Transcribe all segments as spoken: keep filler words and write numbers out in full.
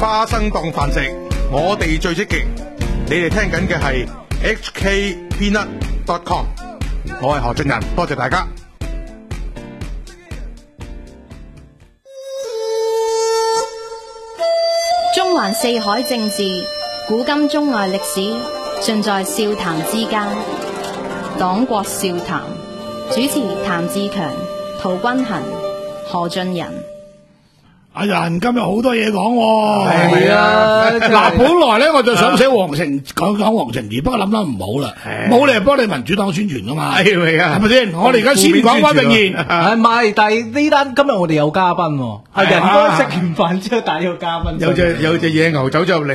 花生當飯食，我哋最積極。你哋聽緊嘅係 H K Peanut dot com， 我係何俊仁，多謝大家。 中環四海政治，古今中外歷史，盡在笑談之間。黨國笑談，主持譚志強、陶君衡、何俊仁。 阿仁今日好多嘢講喎， 係啊！ 嗱，本來咧我就想寫黃成講講黃成義，不過諗諗唔好啦，冇理由幫你民主黨宣傳噶嘛，係咪啊？係咪先？我哋而家先講翻永賢， 係唔係？但係呢單今日我哋有嘉賓喎，阿仁哥食完飯之後帶咗個嘉賓， 有隻有隻野牛走咗入嚟，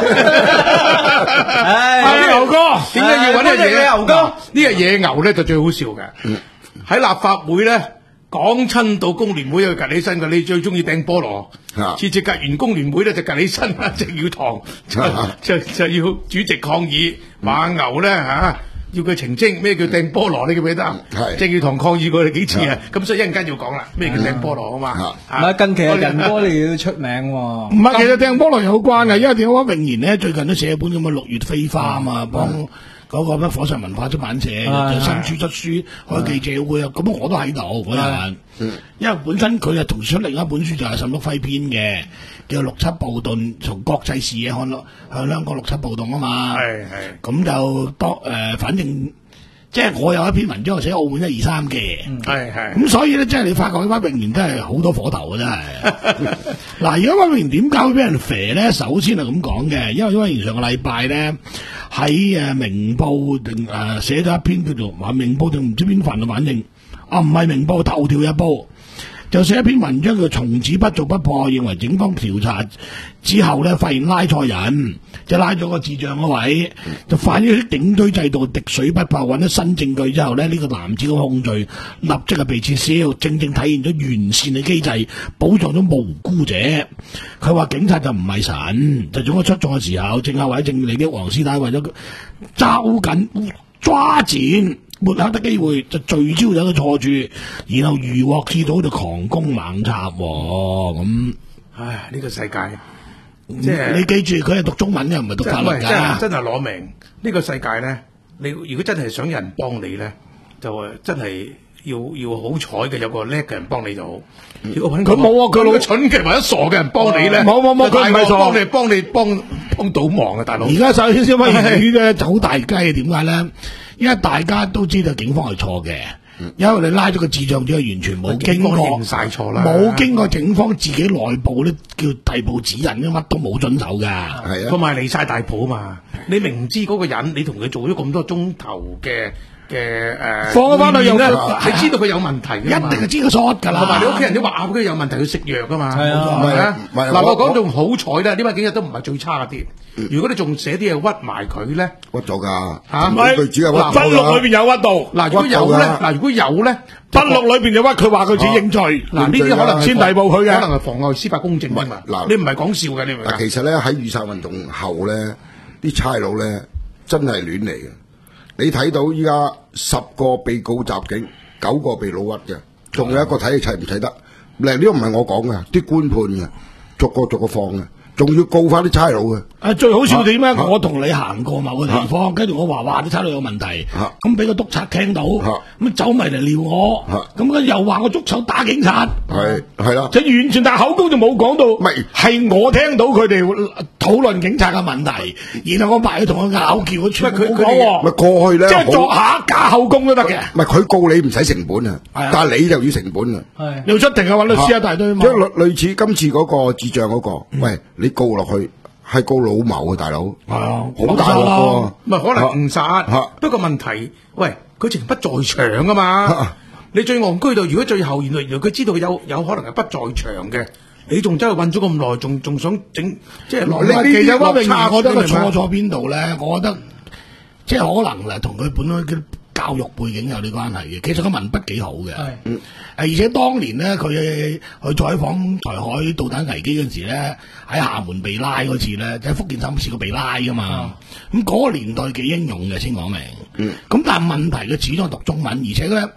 唉，牛哥， 點解要揾呢隻野牛哥？呢隻野牛咧就最好笑嘅，喺立法會咧。講親到工聯會就趌起身嘅，你最中意掟菠蘿，次次趌完工聯會咧就趌起身，鄭耀棠就就就要主席抗議，馬牛咧吓要佢澄清咩叫掟菠蘿，你記唔記得？鄭耀棠抗議過你幾次啊？咁所以一陣間要講啦，咩叫掟菠蘿啊嘛？ 唔係近期阿仁哥你要出名喎， 唔係其實掟菠蘿有關嘅，因為點解永賢咧最近都寫一本咁嘅六月飛花啊嘛，幫。嗰個咩火石文化出版社就新書出書開記者會啊，咁我都喺度嗰日，因為本身佢係同時出另一本書就係沈旭輝編嘅，叫六七暴動，從國際視野看向香港六七暴動啊嘛，係係，咁就當誒，反正即係我有一篇文章寫澳門一二三嘅，係係，咁所以咧，即係你發覺呢班永賢都係好多火頭嘅真係。嗱，而家班永賢點解會俾人肥咧？首先係咁講嘅，因為因為上個禮拜咧。喺誒明報定誒寫咗一篇叫做話明報定唔知邊份嘅，反正啊唔係明報，頭條日報就寫一篇文章叫從此不做不破，認為警方調查之後咧發現拉錯人，就拉咗個智障嗰位，就反映啲警隊制度滴水不破，揾咗新證據之後咧，呢、這個男子嘅控罪立即係被撤銷，正正體現咗完善嘅機制，保障咗無辜者。佢話警察就唔係神，就總係出錯嘅時候，政客或者正義利益黃絲帶為咗抓緊抓緊抹黑的機會，就聚焦咗個錯處，然後如獲至寶就狂攻猛插喎。咁唉，呢、這個世界即係、嗯、 你記住，佢係讀中文嘅，唔係讀法律㗎。真係攞命！呢、 這個世界咧，你如果真係想有人幫你咧，就真係要要好彩嘅，有個叻嘅人幫你就好。如果佢冇啊，佢老蠢嘅或者傻嘅人幫你咧，冇冇冇，佢唔係傻，幫你幫你幫幫倒忙啊，大佬！ 而家首先先翻言語咧就好大雞，點解咧？因為大家都知道警方係錯嘅，因為你拉咗個智障者，完全冇經過認晒錯啦， 冇經過警方自己內部咧叫逮捕指引，乜都冇遵守噶， 係啊，同埋離晒大譜嘛！你明知嗰個人，你同佢做咗咁多鐘頭嘅嘅誒， 放咗翻去又咧， 你知道佢有問題，一定係知佢錯噶啦。 同埋你屋企人都話佢有問題，佢食藥噶嘛，係啊， 係啊。嗱，我講仲好彩咧，呢班警察都唔係最差啲。如果你仲寫啲嘢屈埋佢咧， 屈咗噶嚇， 佢只係屈。 筆錄裏邊有屈到。 嗱，如果有咧，嗱，如果有咧， 筆錄裏邊就屈佢話佢自己認罪。嗱，呢啲可能先逮捕佢嘅， 可能係妨礙司法公正㗎嘛。嗱，你唔係講笑嘅，你明唔明？ 其實咧喺雨傘運動後咧，啲差佬咧真係亂嚟嘅。你睇到依家十個被告襲警，九個被老屈嘅，仲有一個睇你砌唔砌得。嗱，呢個唔係我講嘅，啲官判嘅，逐個逐個放嘅。仲要告翻啲差佬嘅， 啊最好笑點咧？我同你行過某個地方，跟住我話哇啲差佬有問題，咁俾個督察聽到，咁走埋嚟撩我，咁佢又話我捉手打警察， 係係啦， 就完全但口供就冇講到，唔係係我聽到佢哋討論警察嘅問題，然後我埋去同佢拗撬，佢全部冇講， 咪過去咧， 即係作下假口供都得嘅， 唔係佢告你唔使成本啊，但係你就要成本啊， 你要出庭啊，揾律師一大堆嘛， 即係類類似今次嗰個智障嗰個，喂。你告落去係告老謀啊，大佬，係啊，好大鑊喎， 唔係可能誤殺，不過問題，喂，佢直情不在場啊嘛，你最戇居到，如果最後原來原來佢知道有有可能係不在場嘅，你仲真係韞咗咁耐，仲仲想整即係落呢啲落差， 我覺得佢錯咗邊度咧？我覺得即係可能咧，同佢本身嘅教育背景有啲關係嘅。其實佢文筆幾好嘅，誒，而且當年咧，佢去採訪台海導彈危機嗰陣時咧，喺廈門被拉嗰次咧，就喺福建省試過被拉噶嘛。咁嗰個年代幾英勇嘅，先講明。咁但係問題佢始終係讀中文，而且咧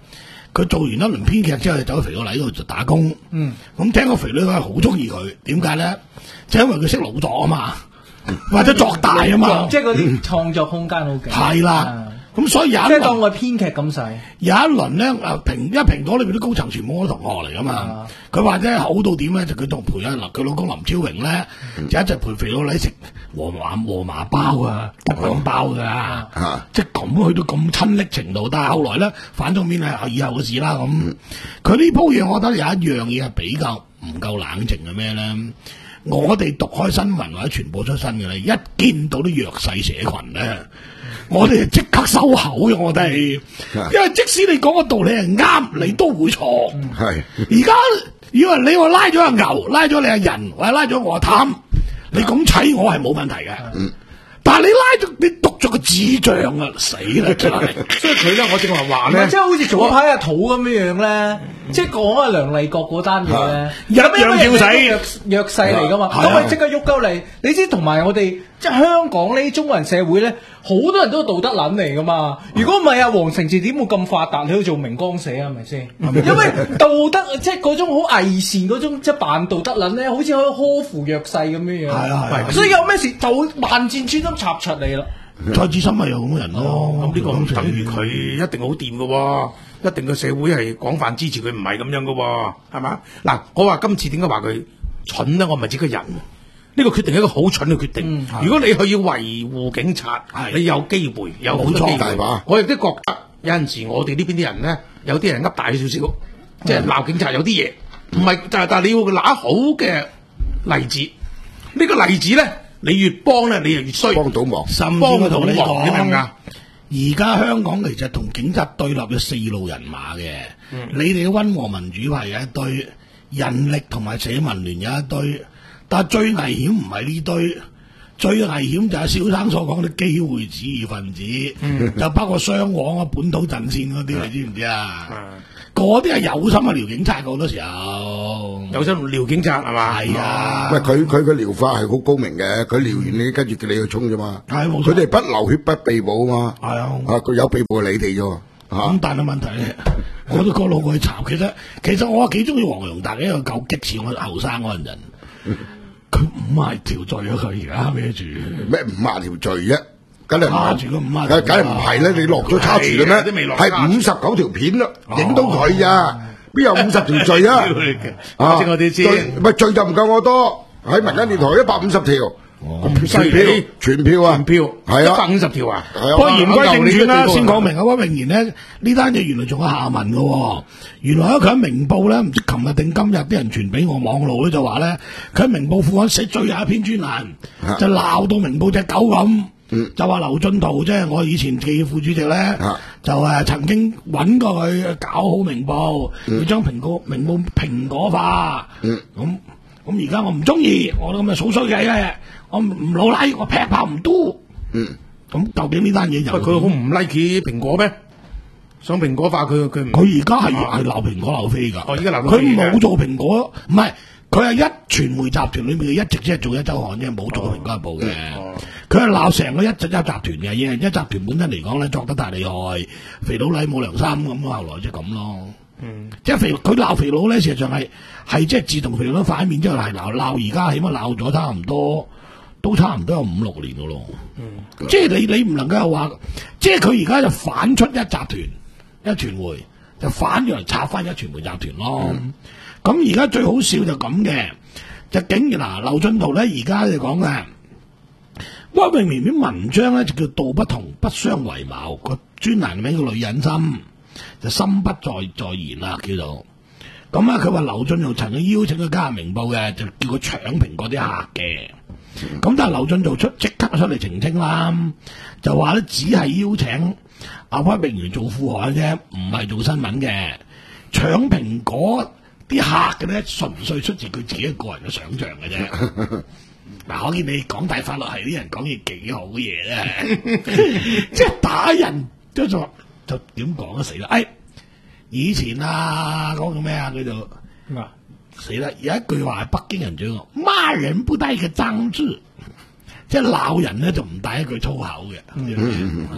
佢做完一輪編劇之後，就走去肥佬黎度就打工。 嗯， 咁聽個肥佬係好中意佢，點解咧？就因為佢識老作啊嘛，或者作大啊嘛， 即係嗰啲創作空間好勁。 係啦。咁所以有一即係當我編劇咁細， 有一輪咧，誒蘋因為蘋果裏邊啲高層全部我同學嚟噶嘛，佢話咧好到點咧，就佢同陪啊佢老公林超榮咧，就一直陪肥佬黎食和麻和麻包啊、吉餅包噶，即係咁去到咁親昵程度。但係後來咧反咗面係以後嘅事啦。咁佢呢鋪嘢，我覺得有一樣嘢係比較唔夠冷靜嘅咩咧？我哋讀開新聞或者傳播出身嘅咧，一見到啲弱勢社群咧。我哋就即刻收口嘅，我哋，因為即使你講嘅道理係啱，你都會錯。係而家，如果你話拉咗阿牛，拉咗你阿人，或者拉咗我阿譚，你咁砌我係冇問題嘅。嗯，但係你拉咗你讀咗個智障啊，死啦真係！ 所以佢咧，我正話話咧， 即係好似做一排阿土咁樣樣咧，即係講阿梁麗國嗰單嘢咧， 一樣叫死弱弱勢嚟噶嘛，咁咪即刻喐鳩你。你知同埋我哋即係香港呢中國人社會咧。好多人都係道德撚嚟噶嘛，如果唔係啊，黃成智點會咁發達？你去做明光社係咪先？因為道德即係嗰種好偽善嗰種，即係扮道德撚咧，好似可以呵護弱勢咁樣樣。係啊係，所以有咩事就會萬箭穿心插出嚟啦。 蔡志深咪有咁嘅人咯， 咁呢個唔等於佢一定好掂噶喎，一定個社會係廣泛支持佢，唔係咁樣噶喎，係嘛？嗱，我話今次點解話佢蠢咧？我唔係指個人。呢個決定係一個好蠢嘅決定。嗯、如果你去要維護警察，你有機會有好多機會。我亦都覺得有陣時我哋呢邊啲人咧，有啲人噏大少少，即係鬧警察有啲嘢，唔係，但係但係你要拿好嘅例子。呢、呢個例子咧，你越幫咧，你就越衰。幫到忙，幫到忙，你明唔明啊？ 而家香港其實同警察對立有四路人馬嘅，嗯、你哋嘅溫和民主派有一堆，人力同埋社民聯有一堆。但係最危險唔係呢堆，最危險就係蕭生所講啲機會主義分子，嗯、就包括雙黃啊、本土陣線嗰啲，嗯、你知唔知啊？嗰啲係有心啊，撩警察好多時候， 有心撩警察係嘛？ 係啊， 喂，佢佢嘅療法係好高明嘅，佢撩完你，跟住叫你去衝啫嘛。係冇錯，佢哋不流血不被捕啊嘛。係啊，啊佢有被捕係你哋啫。 咁但係問題咧，我都覺得我去查，其實其實我幾中意黃容達嘅一個夠激似我後生嗰陣人。佢五廿條罪啊！佢而家孭住咩五廿條罪啫？梗係揸住個五廿， 梗係唔係咧？你落咗差池嘅咩？係五十九條片咯，影到佢咋？邊有五十條罪啊？ 啊！我哋知， 唔係罪就唔夠我多，喺民間電台一百五十條。全票，全票啊！ 全票係啊，一百五十條啊！ 不過言歸正傳啦，先講明啊，屈穎妍呢呢單嘢原來仲有下文嘅。原來咧佢喺明報咧，唔知琴日定今日啲人傳俾我網路咧就話咧，佢喺明報副刊寫最後一篇專欄，就鬧到明報隻狗咁，就話劉進圖即係我以前企副主席咧，就誒曾經揾過佢搞好明報，要將蘋果明報蘋果化，咁咁而家我唔中意，我咁嘅數衰計嘅。我唔老 like， 我劈炮唔多。嗯，咁究竟呢單嘢又？ 喂，佢好唔 like 蘋果咩？想蘋果化佢佢佢而家係係鬧蘋果鬧飛㗎。 哦，而家鬧佢冇做蘋果，唔係佢係一傳媒集團裏面嘅一直即係做一週刊啫，冇做蘋果日報嘅。佢係鬧成個一集一集團嘅，因為一集團本身嚟講咧作得太厲害，肥佬黎冇良心咁，後來即係咁咯。嗯，即係肥佢鬧肥佬咧，事實上係係即係自從肥佬反面之後係鬧鬧，而家起碼鬧咗差唔多。都差唔多有五六年噶咯，嗯、即係你你唔能夠話，即係佢而家就反出一集團一傳媒，就反咗嚟插翻一傳媒集團咯。咁而家最好笑就咁嘅，就竟然嗱劉進圖咧而家就講嘅，屈穎妍啲文章咧就叫道不同不相為謀，個專欄名叫女人心，就心不在在言啦叫做。咁啊佢話劉進圖曾經邀請佢加入明報嘅，就叫佢搶蘋果啲客嘅。咁但係劉進圖出即刻出嚟澄清啦，就話咧只係邀請阿屈穎妍做副刊啫，唔係做新聞嘅。搶蘋果啲客嘅咧，純粹出自佢自己個人嘅想象嘅啫。嗱，我見你港大法律系啲人講嘢幾好嘢咧，即係打人都就就點講都死啦！哎，以前啊講個咩啊叫做咩啊？死啦！有一句話係北京人最講，罵人不帶一個髒字，即係鬧人咧就唔帶一句粗口嘅。嗯嗯嗯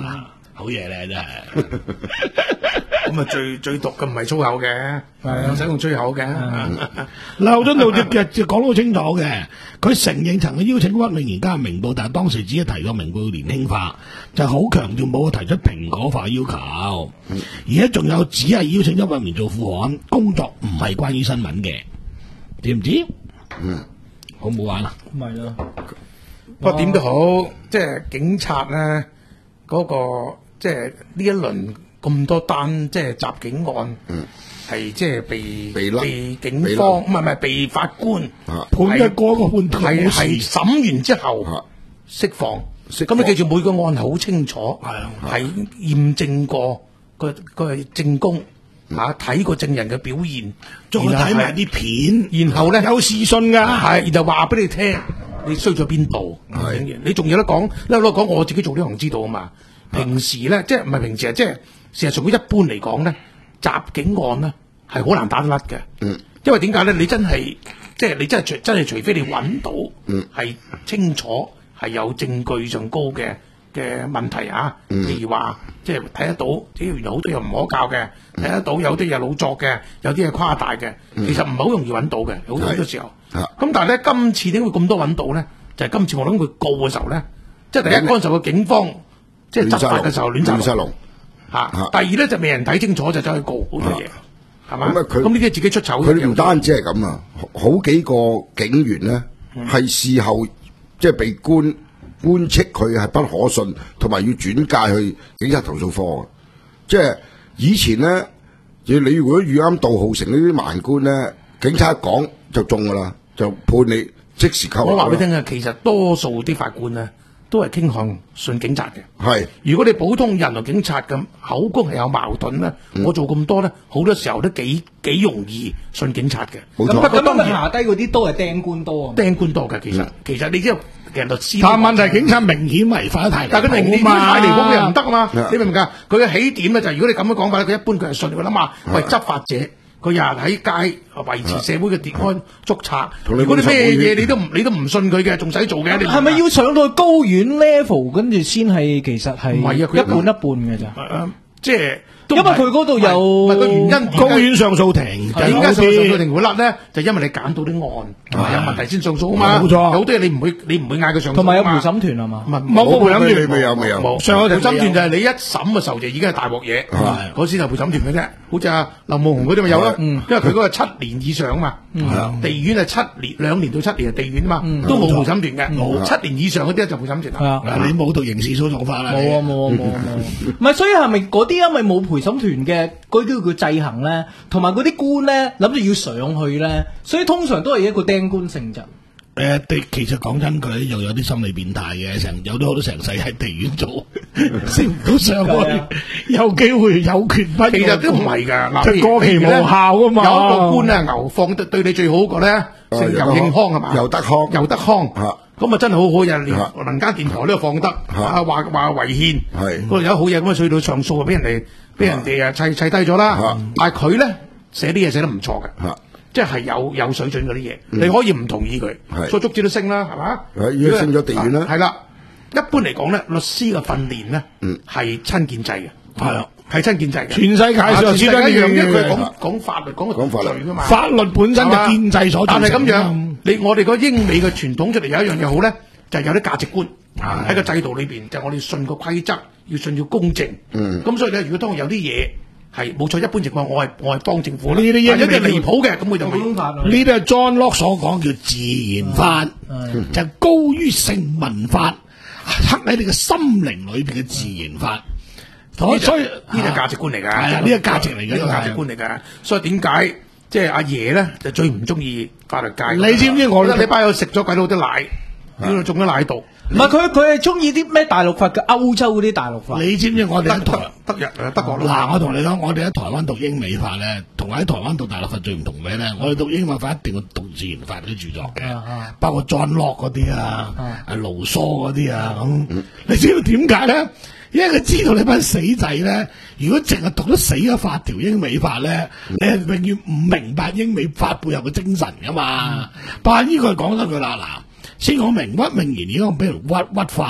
好嘢咧真係。 咁啊最最毒嘅唔係粗口嘅，唔使用粗口嘅。 嗱，侯俊道就就講得好清楚嘅，佢承認曾經邀請屈穎妍加入明報，但係當時只係提過明報年輕化，就好強調冇提出蘋果化要求，而家仲有只係邀請屈穎妍做副刊，工作唔係關於新聞嘅，知唔知？嗯，好唔好玩啊？ 咪咯， 不過點都好，即係警察咧嗰個即係呢一輪。咁多單即係襲警案，係即係被被被警方唔係唔係被法官判一個個判係係審完之後釋放。咁你記住每個案係好清楚，係驗證過個個證供嚇，睇過證人嘅表現， 再睇埋啲片， 然後咧有視訊㗎， 係然後話俾你聽，你衰咗邊度？你仲有得講？你攞講我自己做呢行知道啊嘛。平時咧即係唔係平時啊，即係。事實上，一般嚟講咧，襲警案咧係好難打得甩嘅。嗯，因為點解咧？你真係即係你真係除真係除非你揾到，嗯，係清楚係有證據上高嘅嘅問題啊。嗯，譬如話即係睇得到，即係原來好多嘢唔可靠嘅，睇得到有啲嘢老作嘅，有啲嘢誇大嘅，其實唔係好容易揾到嘅，好多好多時候。咁但係咧，今次點會咁多揾到咧？就係今次我諗佢告嘅時候咧，即係第一嗰陣時候個警方即係執法嘅時候亂殺龍。吓，第二咧就未人睇清楚就走去告好多嘢，係嘛？咁咁呢啲係自己出醜。 佢唔單止係咁啊，好幾個警員咧係事後即係被官官斥佢係不可信，同埋要轉介去警察投訴科。即係以前咧，你如果遇啱杜浩成呢啲盲官咧，警察一講就中噶啦，就判你即時扣。 我話俾你聽啊，其實多數啲法官咧。都係傾向信警察嘅。 係， 如果你普通人同警察咁口供係有矛盾咧，嗯、我做咁多咧，好多時候都幾幾容易信警察嘅。 冇錯。 咁不過當然下低嗰啲都係釘官多啊。 釘官多嘅其實，嗯、其實你知道其實律師。 但問題警察明顯違法得太離譜， 但係佢明顯太離譜嘅唔得啊嘛！你明唔明㗎？佢嘅起點咧就係如果你咁樣講法咧，佢一般佢係信佢諗下，喂執法者。佢日日喺街維持社會嘅治安捉賊，如果啲咩嘢你都唔你都唔信佢嘅，仲使做嘅？ 係咪要上到去高院 level 跟住先係其實係唔係啊？佢一半一半嘅咋？ 即係因為佢嗰度有個原因， 高院上訴庭點解上訴庭會甩咧？就因為你揀到啲案有問題先上訴啊嘛。 冇錯， 有好多嘢你唔會你唔會嗌佢上訴。 同埋有陪審團係嘛？ 冇冇陪審團， 未有未有。 冇上訴陪審團就係你一審嘅時候就已經係大鑊嘢，嗰先係陪審團嘅啫。好似阿劉夢熊嗰啲咪有咯，因為佢嗰個七年以上嘛，地院係七年兩年到七年係地院啊嘛，都冇陪審團嘅，七年以上嗰啲就陪審團啦。 你冇讀刑事訴訟法啦。 冇啊冇啊冇啊冇。唔係，所以係咪嗰啲因為冇陪審團嘅？嗰啲叫制衡咧，同埋嗰啲官咧諗住要上去咧，所以通常都係一個釘官性質。誒、 呃，其實講真佢又有啲心理變態嘅，成有啲好多成世喺地院做，升唔到上去，有機會有權不。 其實都唔係㗎， 即係過期無效㗎嘛。 有一個官咧，牛放對對你最好嗰個咧，姓尤慶康係嘛？ 尤德康， 尤德康。咁啊真係好好人，連民間電台都有放得，啊話話違憲，嗰度有好嘢，咁啊去到上訴啊，俾人哋俾人哋啊砌砌低咗啦。但係佢咧寫啲嘢寫得唔錯嘅，即係有有水準嗰啲嘢，你可以唔同意佢，所以足之都升啦，係嘛？ 已經升咗地院啦。 係啦，一般嚟講咧，律師嘅訓練咧係親建制嘅，係啊，係親建制嘅。 全世界上全世界一樣，因為佢講講法律講個法律噶嘛， 法律本身就建制所。 但係咁樣。你我哋個英美嘅傳統出嚟有一樣嘢好咧，就係有啲價值觀喺個制度裏邊，就係我哋信個規則，要信要公正。嗯，咁所以咧，如果當有啲嘢係冇錯，一般情況我係我係幫政府。呢啲有啲離譜嘅，咁佢就冇法。 呢啲係 John Locke 所講叫自然法，就高於成文法，刻喺你嘅心靈裏邊嘅自然法。所以所以呢啲價值觀嚟㗎， 呢個價值嚟嘅， 呢個價值觀嚟㗎。所以點解？即係阿爺咧，就最唔中意法律界。 你知唔知我禮拜有食咗鬼佬啲奶，呢度中咗奶毒。 唔係佢佢係中意啲咩大陸法嘅歐洲嗰啲大陸法。 你知唔知我哋喺台德日誒德國嗱，我同你講，我哋喺台灣讀英美法咧，同喺台灣讀大陸法最唔同嘅咧，我哋讀英美法一定要讀自然法啲著作嘅，包括 John Locke 嗰啲啊，啊盧梭嗰啲啊咁。你知道點解咧？因為佢知道你班死仔咧，如果淨係讀咗死嘅法條英美法咧，你係永遠唔明白英美法背後嘅精神噶嘛。但係呢個講得佢啦，嗱，先講明屈穎妍而家俾人屈屈法咧，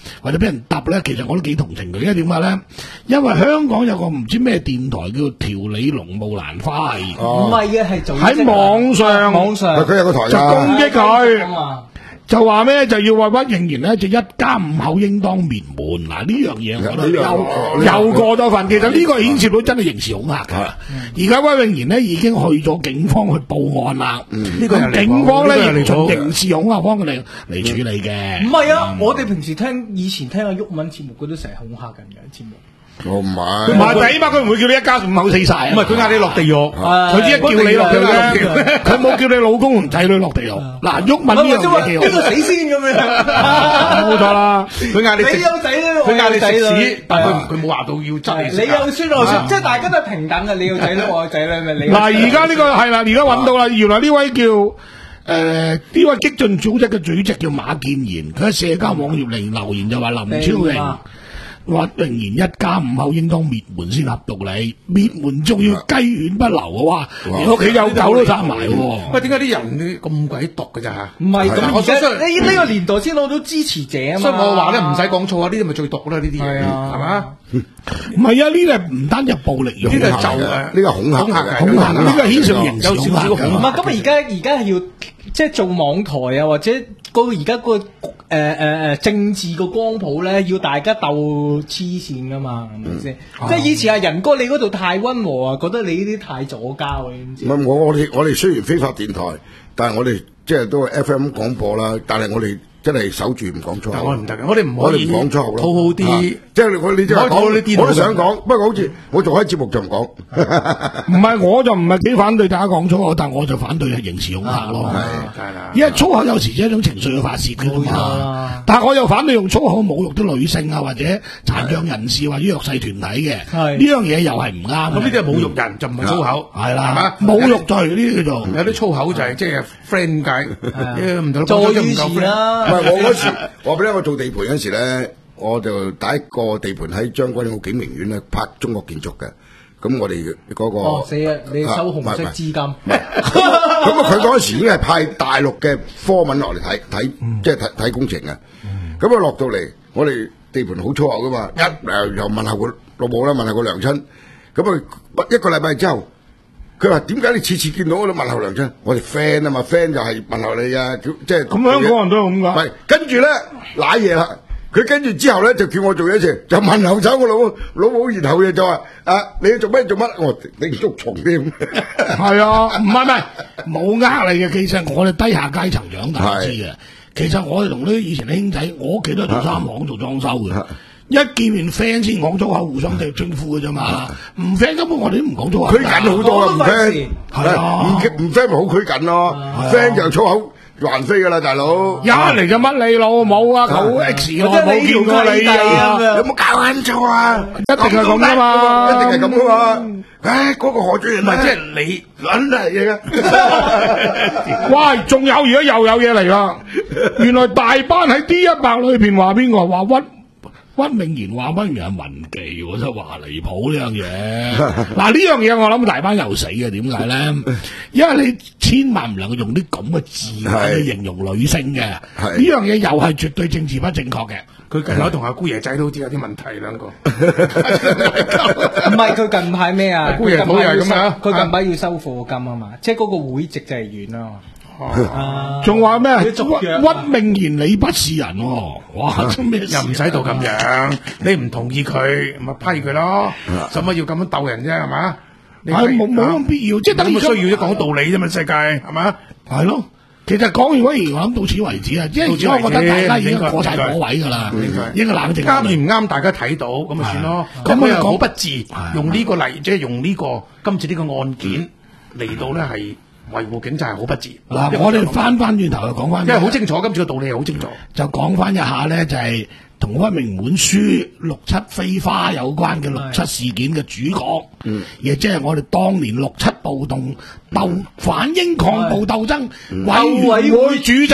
或者俾人揼咧，其實我都幾同情佢，因為點解咧？因為香港有個唔知咩電台叫調理農務蘭花係， 唔係嘅係做喺網上網上佢有個台就攻擊佢。 啊就話咩就要話屈穎妍咧，就一家五口應當滅門。嗱呢樣嘢我覺得又又過咗份。其實呢個牽涉到真係刑事恐嚇㗎。而家屈穎妍呢已經去咗警方去報案啦。呢個警方咧亦從刑事恐嚇方嚟嚟處理嘅。 唔係啊，我哋平時聽以前聽阿毓民節目，佢都成日恐嚇緊嘅節目。 我唔係， 唔係起碼佢唔會叫你一家五口死晒。 唔係佢嗌你落地獄， 佢只係叫你落地獄，佢冇叫你老公同仔女落地獄。嗱，毓民呢樣嘢幾好， 邊個死先咁樣？ 冇錯啦。 佢嗌你食， 你有仔女， 佢嗌你食女屎，但係佢佢冇話到要執你食。 你有孫我孫，即係大家都係平等嘅。你有仔女，我有仔女，咪你。 嗱，而家呢個係啦，而家揾到啦，原來呢位叫誒呢位激進組織嘅主席叫馬建賢，佢喺社交網頁嚟留言就話林超榮。屈穎妍一家五口應當滅門先合道理，滅門仲要雞犬不留嘅話，屋企有狗都殺埋喎。 喂，點解啲人咁鬼毒嘅咋嚇？ 唔係咁， 我相信呢呢個年代先攞到支持者啊嘛。 所以我話咧唔使講錯啊，呢啲咪最毒啦，呢啲嘢係啊係嘛？ 唔係啊，呢啲唔單止係暴力用， 呢個就誒呢個恐嚇恐嚇嘅恐嚇，呢個牽涉刑事有少少恐嚇恐嚇。 唔係咁啊！而家而家係要即係做網台啊，或者嗰個而家個誒誒誒政治個光譜咧，要大家鬥黐線噶嘛，係咪先？即係以前阿仁哥你嗰度太溫和啊，覺得你呢啲太左膠啊，你知唔知？ 唔係我我哋我哋雖然非法電台，但係我哋即係都係 F M 廣播啦，但係我哋真係守住唔講粗口。 但我唔得嘅，我哋唔我哋可以唔講粗口咯， 討好啲。 即係我你即係唔可以討好啲癲佬我都想講，不過好似我做開節目就唔講。 唔係我就唔係幾反對大家講粗口，但我就反對係刑事恐嚇咯。 係啦， 因為粗口有時只係一種情緒嘅發泄㗎嘛，但係我又反對用粗口侮辱啲女性啊，或者殘障人士或者弱勢團體嘅。 係呢樣嘢又係唔啱。 咁呢啲係侮辱人，就唔係粗口， 係啦， 係嘛？ 侮辱罪呢啲叫做。 有啲粗口就係即係 friend 界，唔同助講咗於唔夠詞 friend。 啦。 唔係我嗰時，我俾我做地盤嗰時咧，我就第一個地盤喺將軍澳景明苑咧拍中國建築嘅。咁我哋嗰個哦死啊！你收紅色資金。 咁啊，佢嗰時已經係派大陸嘅科文落嚟睇睇，即係睇睇工程嘅。咁啊落到嚟，我哋地盤好粗口噶嘛，一誒又問候個老母啦，問候個娘親。咁啊一個禮拜之後。佢話點解你次次見到我都問候娘親？我哋 friend 啊嘛 ，friend 就係問候你啊，即係咁香港人都係咁噶。 係跟住咧瀨嘢啦，佢跟住之後咧就叫我做一次，就問候走個老母老母，然後嘢就話啊你做咩做乜？我你捉蟲添。 係啊，唔係唔係冇呃你嘅，其實我哋低下階層長大知嘅。其實我哋同啲以前啲兄仔，我屋企都係做三行做裝修嘅。一見面 friend 先講粗口，互相地稱呼嘅啫嘛。唔 friend 根本我哋都唔講粗口。 拘謹好多啦，唔 friend 係啊， 唔唔 friend 咪好拘謹咯。friend 就粗口橫飛噶啦，大佬。 一嚟就乜你老母啊，九 X 我冇見過你啊， 有冇搞緊錯啊？ 一定係咁噶嘛， 一定係咁噶嘛。唉，嗰個何主任唔係即係你撚嚟嘢嘅。 喂，仲有而家又有嘢嚟啦！原來大班喺 D 一百裏邊話邊個話屈屈穎妍話乜嘢係文技喎，真係話離譜呢樣嘢。嗱呢樣嘢我諗大班又死嘅，點解咧？因為你千萬唔能夠用啲咁嘅字去形容女性嘅，呢樣嘢又係絕對政治不正確嘅。 佢近排同阿姑爺仔都好似有啲問題兩個。 唔係佢近排咩啊？ 姑爺好又係咁啊！ 佢近排要收課金啊嘛，即係嗰個會籍就係完啦。 仲話咩？ 佢屈續約屈穎妍你不是人喎！哇，做咩事啊又唔使到咁樣，你唔同意佢，咪批佢咯。使乜要咁樣鬥人啫？係嘛？你係冇冇咁必要，即係等於冇乜需要啫，講道理啫嘛，世界係嘛？ 係咯。其實講完屈穎妍，我諗到此為止啊，因為而家我覺得大家已經過晒火位㗎啦，應該冷靜。 啱與唔啱，大家睇到咁咪算咯。咁佢又好不智，用呢個例，即係用呢個今次呢個案件嚟到咧係。維護警察係好不智。 嗱，我哋翻翻轉頭就講翻， 因為好清楚，今次個道理係好清楚。 就講翻一下咧，就係同屈穎妍本書六七飛花有關嘅六七事件嘅主角，嗯，亦即係我哋當年六七暴動鬥反英抗暴鬥爭委員會主席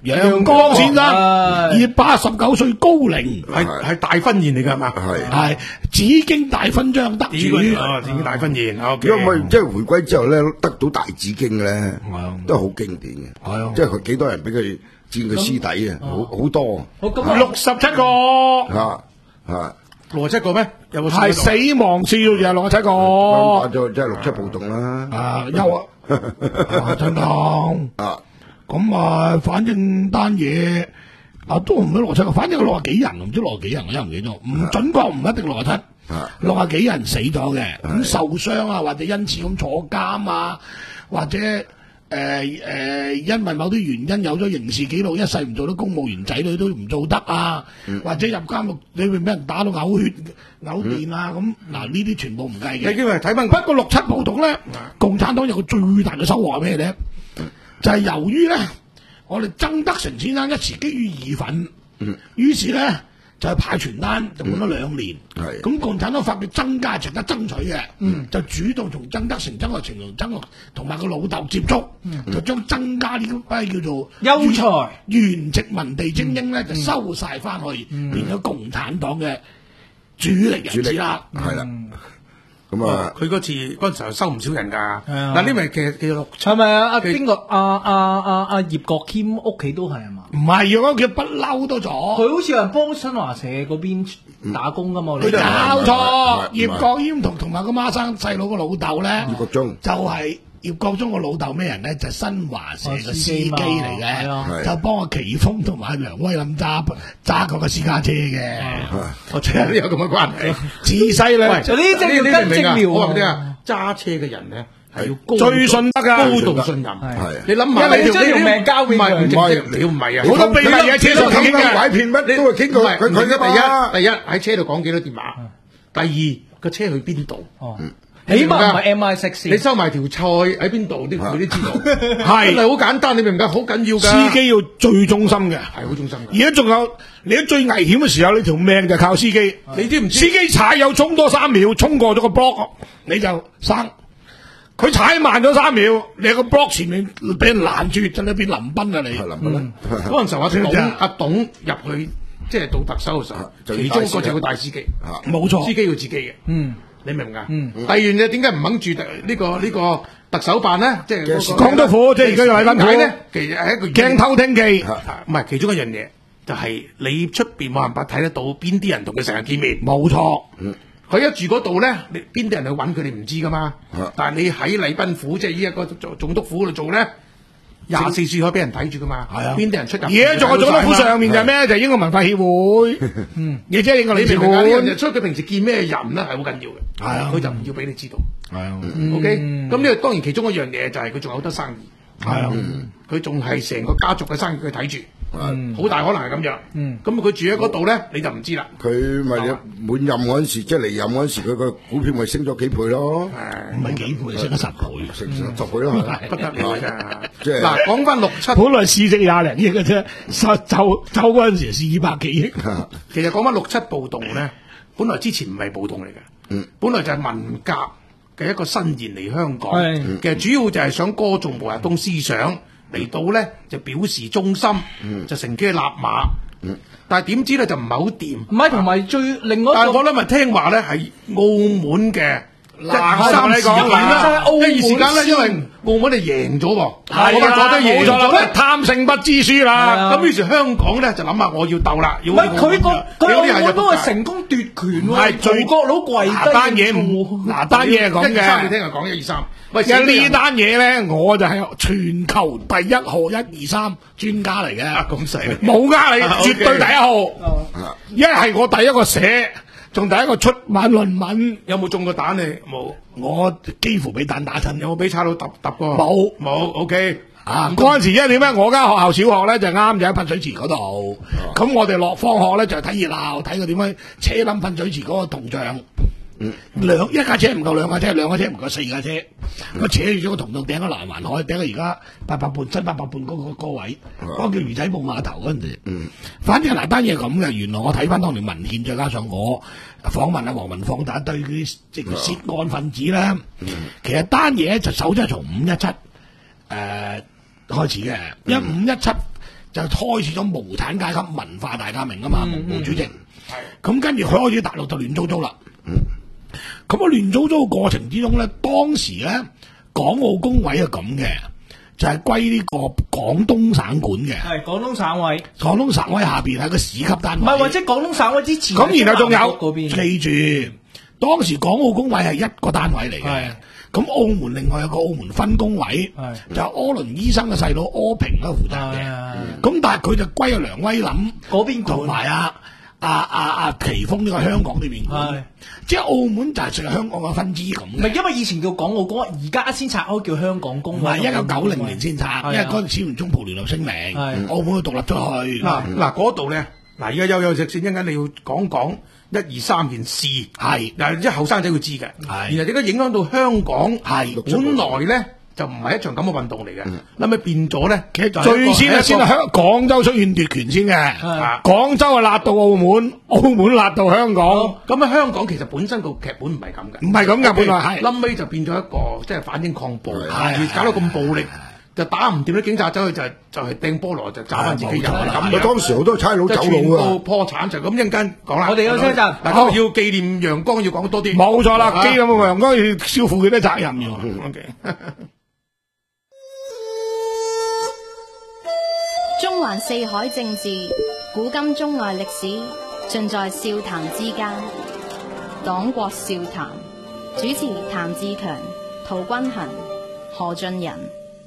楊光先生，以八十九歲高齡， 係係大婚宴嚟㗎係嘛？ 係係紫荊大勳章得主， 哦，紫荊大婚宴， 因為即係回歸之後咧，得到大紫荊咧，都係好經典嘅。 係啊， 即係佢幾多人俾佢佔佢師弟啊，好好多。 好咁六十七個， 啊啊， 六十七個咩？有冇係死亡次數就係六十七個， 咁就即係六七暴動啦。 啊，休啊，真當啊。 咁啊，反正單嘢啊都唔係六七個，反正六十幾人，唔知六十幾人，我又唔記得，唔準確唔一定六十七，六十幾人死咗嘅，咁受傷啊，或者因此咁坐監啊，或者誒誒、呃呃，因為某啲原因有咗刑事記錄，一世唔做得公務員，仔女都唔做得啊，嗯、或者入監獄你會俾人打到嘔血、嘔電啊，咁嗱呢啲全部唔計嘅。 你因為睇翻不過六七暴動咧，共產黨有個最大嘅收穫係咩咧？就係由於咧，我哋曾德成先生一時基於義憤，嗯，於是咧就係派傳單，就換咗兩年。係咁、嗯，共產黨發覺增加值得爭取嘅，嗯，就主動同曾德成、曾國情同曾國同埋個老豆接觸，嗯、就將增加呢批叫做優才原殖民地精英咧，嗯、就收晒翻去，嗯、變咗共產黨嘅主力人士啦， 係啦。 嗯咁啊！ 佢嗰次嗰陣時候收唔少人㗎。嗱，呢咪其實其實六係咪啊？阿邊個？阿阿阿阿葉國謙屋企都係啊嘛？ 唔係，我屋企不嬲都咗。 佢好似係幫新華社嗰邊打工㗎嘛？ 佢搞錯，葉國謙同同埋個孖生細佬個老豆咧， 葉國忠就係葉國忠個老豆咩人咧？就新華社嘅司機嚟嘅，就幫阿奇峰同埋梁威林揸揸嗰個私家車嘅。 我最近都有咁嘅關係， 自細咧就呢隻要跟精妙。 我話俾你聽啊，揸車嘅人咧係要高最信得㗎， 高度信任。係你諗下， 因為你將條命交俾佢， 唔係你唔係啊， 好多秘密嘢喺車度傾嘅， 拐騙乜都係傾過。佢佢第一第一喺車度講幾多電話，第二個車去邊度。 起碼唔係 M I 食你收埋條菜喺邊度，啲佢都知道。係，真係好簡單，你明唔明？好緊要㗎。 司機要最忠心嘅， 係好忠心。 而家仲有你喺最危險嘅時候，你條命就靠司機。 你知唔知？ 司機踩油衝多三秒，衝過咗個 block，你就生。佢踩慢咗三秒，你喺個 block 前面俾人攔住，真係變林彬啊！你係林彬啦。 嗰陣時候阿董阿董入去即係做特首嘅時候，其中嗰就係個大司機。 冇錯， 司機要自己嘅。 嗯。 你明唔明啊？嗯，第二樣嘢點解唔肯住呢個呢個特首辦咧？即係港督府，即係而家又喺翻解咧？ 其實係一個鏡偷聽器， 唔係其中一樣嘢，就係你出邊冇辦法睇得到邊啲人同佢成日見面。 冇錯， 佢一住嗰度咧，你邊啲人去揾佢哋唔知噶嘛。但係你喺禮賓府，即係依一個總督府嗰度做咧。廿四小時可以俾人睇住噶嘛？係啊，邊啲人出入？ 而家做個總督府上面就係咩？就係英國文化協會，嗯，亦即係英國領事館。 所以佢平時見咩人咧係好緊要嘅。係啊，佢就唔要俾你知道。係啊，OK。咁呢個當然其中一樣嘢就係佢仲有好多生意。係啊，佢仲係成個家族嘅生意佢睇住。好大可能係咁樣。嗯，咁佢住喺嗰度咧，你就唔知啦。 佢咪滿任嗰陣時，即係離任嗰陣時，佢個股票咪升咗幾倍咯？ 唔係幾倍，升咗十倍， 升十倍咯， 不得了㗎！ 即係嗱，講翻六七， 本來市值廿零億嘅啫，實走走嗰陣時是二百幾億。 其實講翻六七暴動咧，本來之前唔係暴動嚟嘅，嗯，本來就係文革嘅一個伸延嚟香港。嗯、其實主要就係想歌頌毛澤東思想。嚟到咧就表示忠心，嗯、就乘機立馬。嗯、但係點知咧就唔係好掂。 唔係同埋最另外， 但係我咧咪聽話咧係澳門嘅一二三事件啦。 一二時間咧，因為澳門係贏咗喎， 係我覺得贏咗啦， 貪勝不知輸啦。 咁於是香港咧就諗下我要鬥啦，要唔係佢個佢澳門都係成功奪權喎，係做國佬跪低。 嗱單嘢唔嗱單嘢係咁嘅， 一二三你聽人講一二三。 喂，其實呢單嘢咧，我就係全球第一號一二三專家嚟嘅。 咁犀利， 冇呃你，絕對第一號。一係我第一個寫，仲第一個出版論文。 有冇中過彈你？冇， 我幾乎俾彈打親。 有冇俾差佬揼揼過？ 冇冇。OK。 啊，嗰陣時因為點咧？我間學校小學咧就啱就喺噴水池嗰度。咁我哋落放學咧就睇熱鬧，睇佢點樣車冧噴水池嗰個銅像。兩一架車唔夠兩架車，兩架車唔夠四架車，我扯住咗個銅像頂喺南環海，頂喺而家八百半新八百半嗰個個位，嗰個叫魚仔埔碼頭嗰陣時。嗯，反正嗱單嘢咁嘅，原來我睇翻當年文獻，再加上我訪問阿黃文放大一堆嗰啲即係涉案分子啦。嗯、其實單嘢就首先係從五一七誒開始嘅，因為五一七就開始咗無產階級文化大革命啊嘛，毛主席。 係咁跟住佢開始大陸就亂糟糟啦。咁啊亂糟糟嘅過程之中咧，當時咧港澳工委係咁嘅，就係歸呢個廣東省管嘅。 係廣東省委， 廣東省委下邊係個市級單位。 唔係或者廣東省委之前。 咁然後仲有， 邊記住當時港澳工委係一個單位嚟嘅。咁澳門另外有個澳門分工委，就係柯倫醫生嘅細佬柯平咧負責嘅。咁但係佢就歸阿梁威林嗰邊同埋阿阿阿阿奇峰呢個香港呢邊管，即係澳門就係成香港嘅分支咁。 唔係因為以前叫港澳工委，而家先拆開叫香港工委。 唔係一九九零年先拆，因為嗰陣時唔中葡聯合聲明，澳門要獨立出去。 嗱嗱嗰度咧，嗱而家休休息先，一陣間你要講講一二三件事，係嗱即係後生仔會知嘅，然後點解影響到香港？係本來咧。就唔係一場咁嘅運動嚟嘅，諗起變咗咧，其實最先係先係香廣州出現奪權先嘅，廣州係辣到澳門，澳門辣到香港。 咁啊，香港其實本身個劇本唔係咁嘅， 唔係咁嘅，本來係冧尾就變咗一個即係反英抗暴，搞到咁暴力，就打唔掂啲警察走去就就係掟菠蘿就找翻自己人咁樣。 當時好多差佬走佬啊， 破產就咁一陣間講啦。 我哋休息一陣， 嗱，要紀念陽光要講多啲。 冇錯啦，紀念陽光要少負幾多責任要。 中環四海政治，古今中外歷史，盡在笑談之間。黨國笑談，主持譚志強、陶君衡、何俊仁。